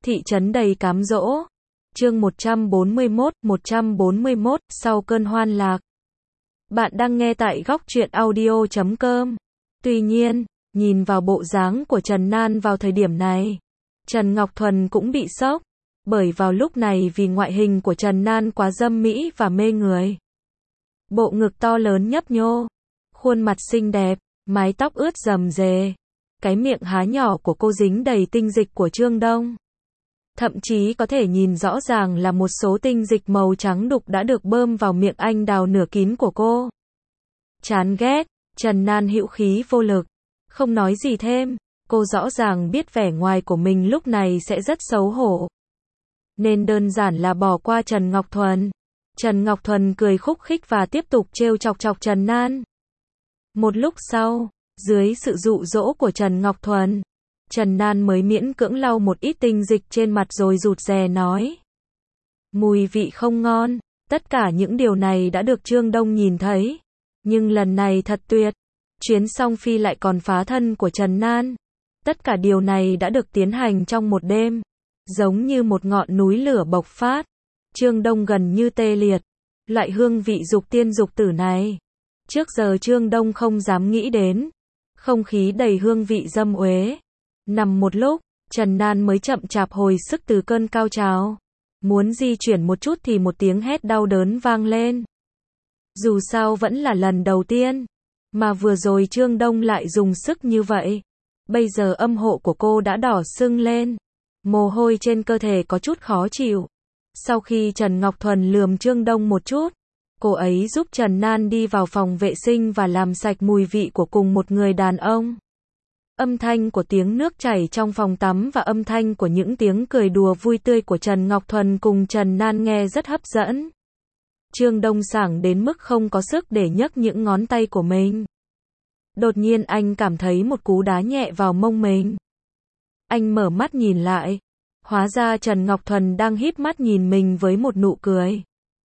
Thị trấn đầy cám dỗ. Chương 141, sau cơn hoan lạc. Bạn đang nghe tại góc truyện audio.com. Tuy nhiên, nhìn vào bộ dáng của Trần Nan vào thời điểm này, Trần Ngọc Thuần cũng bị sốc, bởi vào lúc này vì ngoại hình của Trần Nan quá dâm mỹ và mê người. Bộ ngực to lớn nhấp nhô, khuôn mặt xinh đẹp, mái tóc ướt rầm rề, cái miệng há nhỏ của cô dính đầy tinh dịch của Trương Đông. Thậm chí có thể nhìn rõ ràng là một số tinh dịch màu trắng đục đã được bơm vào miệng anh đào nửa kín của cô. Chán ghét, Trần Nan hữu khí vô lực, không nói gì thêm, cô rõ ràng biết vẻ ngoài của mình lúc này sẽ rất xấu hổ, nên đơn giản là bỏ qua Trần Ngọc Thuần. Trần Ngọc Thuần cười khúc khích và tiếp tục trêu chọc Trần Nan. Một lúc sau, dưới sự dụ dỗ của Trần Ngọc Thuần, Trần Nan mới miễn cưỡng lau một ít tinh dịch trên mặt rồi rụt rè nói. Mùi vị không ngon, tất cả những điều này đã được Trương Đông nhìn thấy. Nhưng lần này thật tuyệt, chuyến song phi lại còn phá thân của Trần Nan. Tất cả điều này đã được tiến hành trong một đêm, giống như một ngọn núi lửa bộc phát. Trương Đông gần như tê liệt, loại hương vị dục tiên dục tử này, trước giờ Trương Đông không dám nghĩ đến. Không khí đầy hương vị dâm uế. Nằm một lúc, Trần Nan mới chậm chạp hồi sức từ cơn cao trào. Muốn di chuyển một chút thì một tiếng hét đau đớn vang lên. Dù sao vẫn là lần đầu tiên, mà vừa rồi Trương Đông lại dùng sức như vậy. Bây giờ âm hộ của cô đã đỏ sưng lên, mồ hôi trên cơ thể có chút khó chịu. Sau khi Trần Ngọc Thuần lườm Trương Đông một chút, cô ấy giúp Trần Nan đi vào phòng vệ sinh và làm sạch mùi vị của cùng một người đàn ông. Âm thanh của tiếng nước chảy trong phòng tắm và âm thanh của những tiếng cười đùa vui tươi của Trần Ngọc Thuần cùng Trần Nan nghe rất hấp dẫn. Trương Đông sảng đến mức không có sức để nhấc những ngón tay của mình. Đột nhiên anh cảm thấy một cú đá nhẹ vào mông mình. Anh mở mắt nhìn lại, hóa ra Trần Ngọc Thuần đang híp mắt nhìn mình với một nụ cười.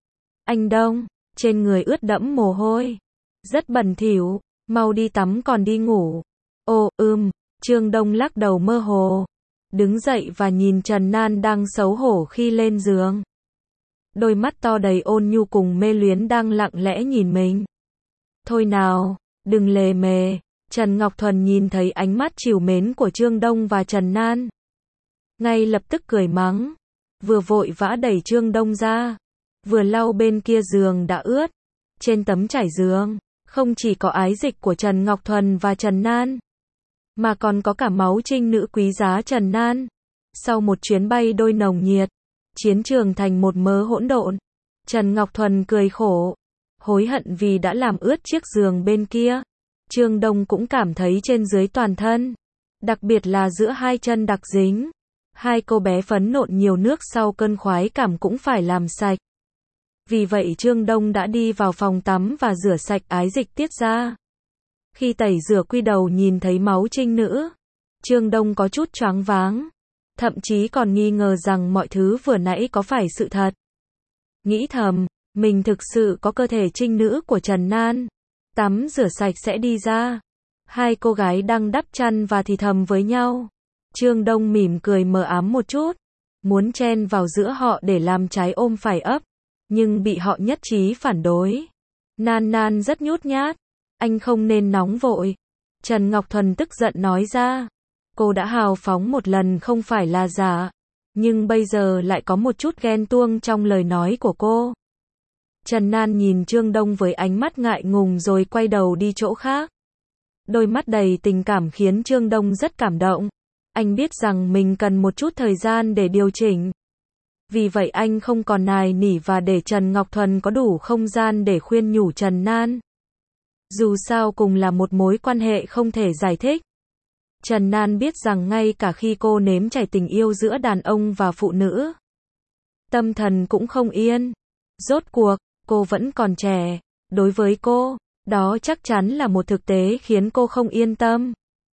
Anh Đông, trên người ướt đẫm mồ hôi, rất bẩn thỉu, mau đi tắm còn đi ngủ. Ồ, Trương Đông lắc đầu mơ hồ, đứng dậy và nhìn Trần Nan đang xấu hổ khi lên giường. Đôi mắt to đầy ôn nhu cùng mê luyến đang lặng lẽ nhìn mình. Thôi nào, đừng lề mề. Trần Ngọc Thuần nhìn thấy ánh mắt trìu mến của Trương Đông và Trần Nan, ngay lập tức cười mắng, vừa vội vã đẩy Trương Đông ra, vừa lau bên kia giường đã ướt. Trên tấm trải giường, không chỉ có ái dịch của Trần Ngọc Thuần và Trần Nan, mà còn có cả máu trinh nữ quý giá Trần Nan. Sau một chuyến bay đôi nồng nhiệt, chiến trường thành một mớ hỗn độn. Trần Ngọc Thuần cười khổ, hối hận vì đã làm ướt chiếc giường bên kia. Trương Đông cũng cảm thấy trên dưới toàn thân, đặc biệt là giữa hai chân đặc dính. Hai cô bé phấn nộn nhiều nước sau cơn khoái cảm cũng phải làm sạch. Vì vậy Trương Đông đã đi vào phòng tắm và rửa sạch ái dịch tiết ra. Khi tẩy rửa quy đầu nhìn thấy máu trinh nữ, Trương Đông có chút choáng váng, thậm chí còn nghi ngờ rằng mọi thứ vừa nãy có phải sự thật. Nghĩ thầm, mình thực sự có cơ thể trinh nữ của Trần Nan. Tắm rửa sạch sẽ đi ra. Hai cô gái đang đắp chăn và thì thầm với nhau. Trương Đông mỉm cười mờ ám một chút, muốn chen vào giữa họ để làm trái ôm phải ấp, nhưng bị họ nhất trí phản đối. Nan rất nhút nhát, anh không nên nóng vội. Trần Ngọc Thuần tức giận nói ra. Cô đã hào phóng một lần không phải là giả, nhưng bây giờ lại có một chút ghen tuông trong lời nói của cô. Trần Nan nhìn Trương Đông với ánh mắt ngại ngùng rồi quay đầu đi chỗ khác. Đôi mắt đầy tình cảm khiến Trương Đông rất cảm động. Anh biết rằng mình cần một chút thời gian để điều chỉnh. Vì vậy anh không còn nài nỉ và để Trần Ngọc Thuần có đủ không gian để khuyên nhủ Trần Nan. Dù sao cùng là một mối quan hệ không thể giải thích. Trần Nan biết rằng ngay cả khi cô nếm trải tình yêu giữa đàn ông và phụ nữ, tâm thần cũng không yên. Rốt cuộc, cô vẫn còn trẻ. Đối với cô, đó chắc chắn là một thực tế khiến cô không yên tâm.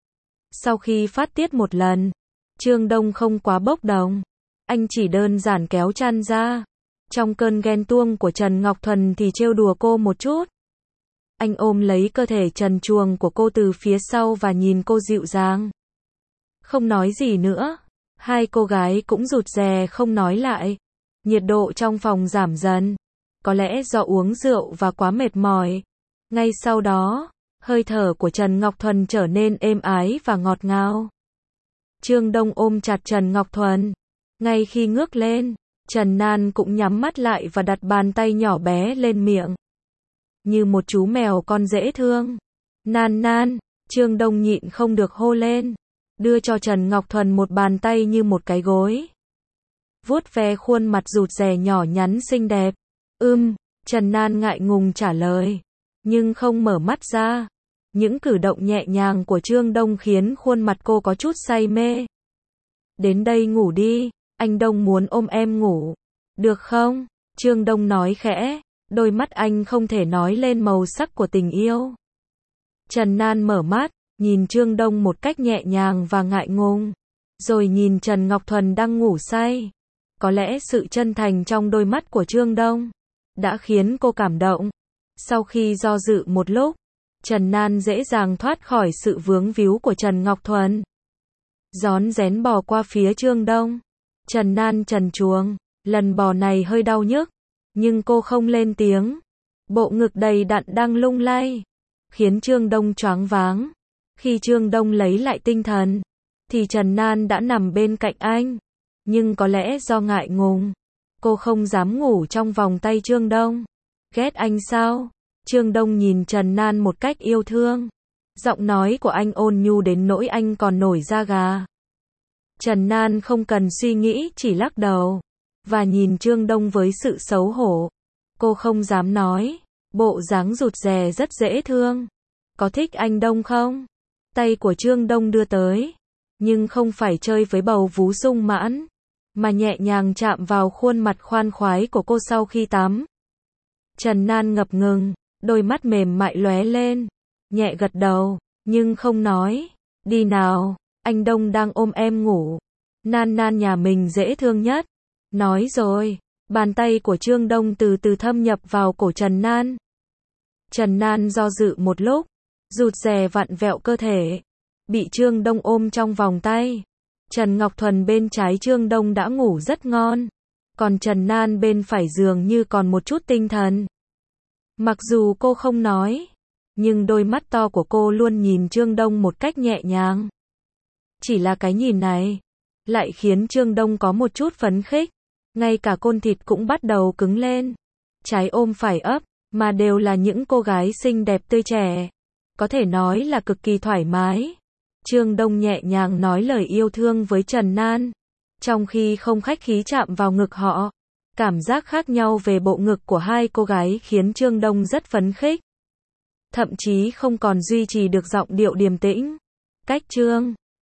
Sau khi phát tiết một lần, Trương Đông không quá bốc đồng. Anh chỉ đơn giản kéo chăn ra. Trong cơn ghen tuông của Trần Ngọc Thuần thì trêu đùa cô một chút. Anh ôm lấy cơ thể trần truồng của cô từ phía sau và nhìn cô dịu dàng. Không nói gì nữa. Hai cô gái cũng rụt rè không nói lại. Nhiệt độ trong phòng giảm dần. Có lẽ do uống rượu và quá mệt mỏi. Ngay sau đó, hơi thở của Trần Ngọc Thuần trở nên êm ái và ngọt ngào. Trương Đông ôm chặt Trần Ngọc Thuần. Ngay khi ngước lên, Trần Nan cũng nhắm mắt lại và đặt bàn tay nhỏ bé lên miệng. Như một chú mèo con dễ thương. Nan Nan, Trương Đông nhịn không được hô lên. Đưa cho Trần Ngọc Thuần một bàn tay như một cái gối. Vuốt ve khuôn mặt rụt rè nhỏ nhắn xinh đẹp. Trần Nan ngại ngùng trả lời. Nhưng không mở mắt ra. Những cử động nhẹ nhàng của Trương Đông khiến khuôn mặt cô có chút say mê. Đến đây ngủ đi, anh Đông muốn ôm em ngủ. Được không? Trương Đông nói khẽ, đôi mắt anh không thể nói lên màu sắc của tình yêu. Trần Nan mở mắt, nhìn Trương Đông một cách nhẹ nhàng và ngại ngùng. Rồi nhìn Trần Ngọc Thuần đang ngủ say. Có lẽ sự chân thành trong đôi mắt của Trương Đông đã khiến cô cảm động. Sau khi do dự một lúc, Trần Nan dễ dàng thoát khỏi sự vướng víu của Trần Ngọc Thuần. Rón rén bò qua phía Trương Đông. Trần Nan trần truồng, lần bò này hơi đau nhức, nhưng cô không lên tiếng. Bộ ngực đầy đặn đang lung lay, khiến Trương Đông choáng váng. Khi Trương Đông lấy lại tinh thần, thì Trần Nan đã nằm bên cạnh anh. Nhưng có lẽ do ngại ngùng, cô không dám ngủ trong vòng tay Trương Đông. Ghét anh sao? Trương Đông nhìn Trần Nan một cách yêu thương. Giọng nói của anh ôn nhu đến nỗi anh còn nổi da gà. Trần Nan không cần suy nghĩ, chỉ lắc đầu và nhìn Trương Đông với sự xấu hổ. Cô không dám nói, bộ dáng rụt rè rất dễ thương. Có thích anh Đông không? Tay của Trương Đông đưa tới, nhưng không phải chơi với bầu vú sung mãn, mà nhẹ nhàng chạm vào khuôn mặt khoan khoái của cô sau khi tắm. Trần Nan ngập ngừng, đôi mắt mềm mại lóe lên, nhẹ gật đầu, nhưng không nói. Đi nào, anh Đông đang ôm em ngủ. Nan Nan nhà mình dễ thương nhất. Nói rồi, bàn tay của Trương Đông từ từ thâm nhập vào cổ Trần Nan. Trần Nan do dự một lúc, rụt rè vặn vẹo cơ thể, bị Trương Đông ôm trong vòng tay. Trần Ngọc Thuần bên trái Trương Đông đã ngủ rất ngon, còn Trần Nan bên phải dường như còn một chút tinh thần. Mặc dù cô không nói, nhưng đôi mắt to của cô luôn nhìn Trương Đông một cách nhẹ nhàng. Chỉ là cái nhìn này, lại khiến Trương Đông có một chút phấn khích. Ngay cả côn thịt cũng bắt đầu cứng lên. Trái ôm phải ấp, mà đều là những cô gái xinh đẹp tươi trẻ. Có thể nói là cực kỳ thoải mái. Trương Đông nhẹ nhàng nói lời yêu thương với Trần Nan, trong khi không khách khí chạm vào ngực họ. Cảm giác khác nhau về bộ ngực của hai cô gái khiến Trương Đông rất phấn khích. Thậm chí không còn duy trì được giọng điệu điềm tĩnh. Cách Trương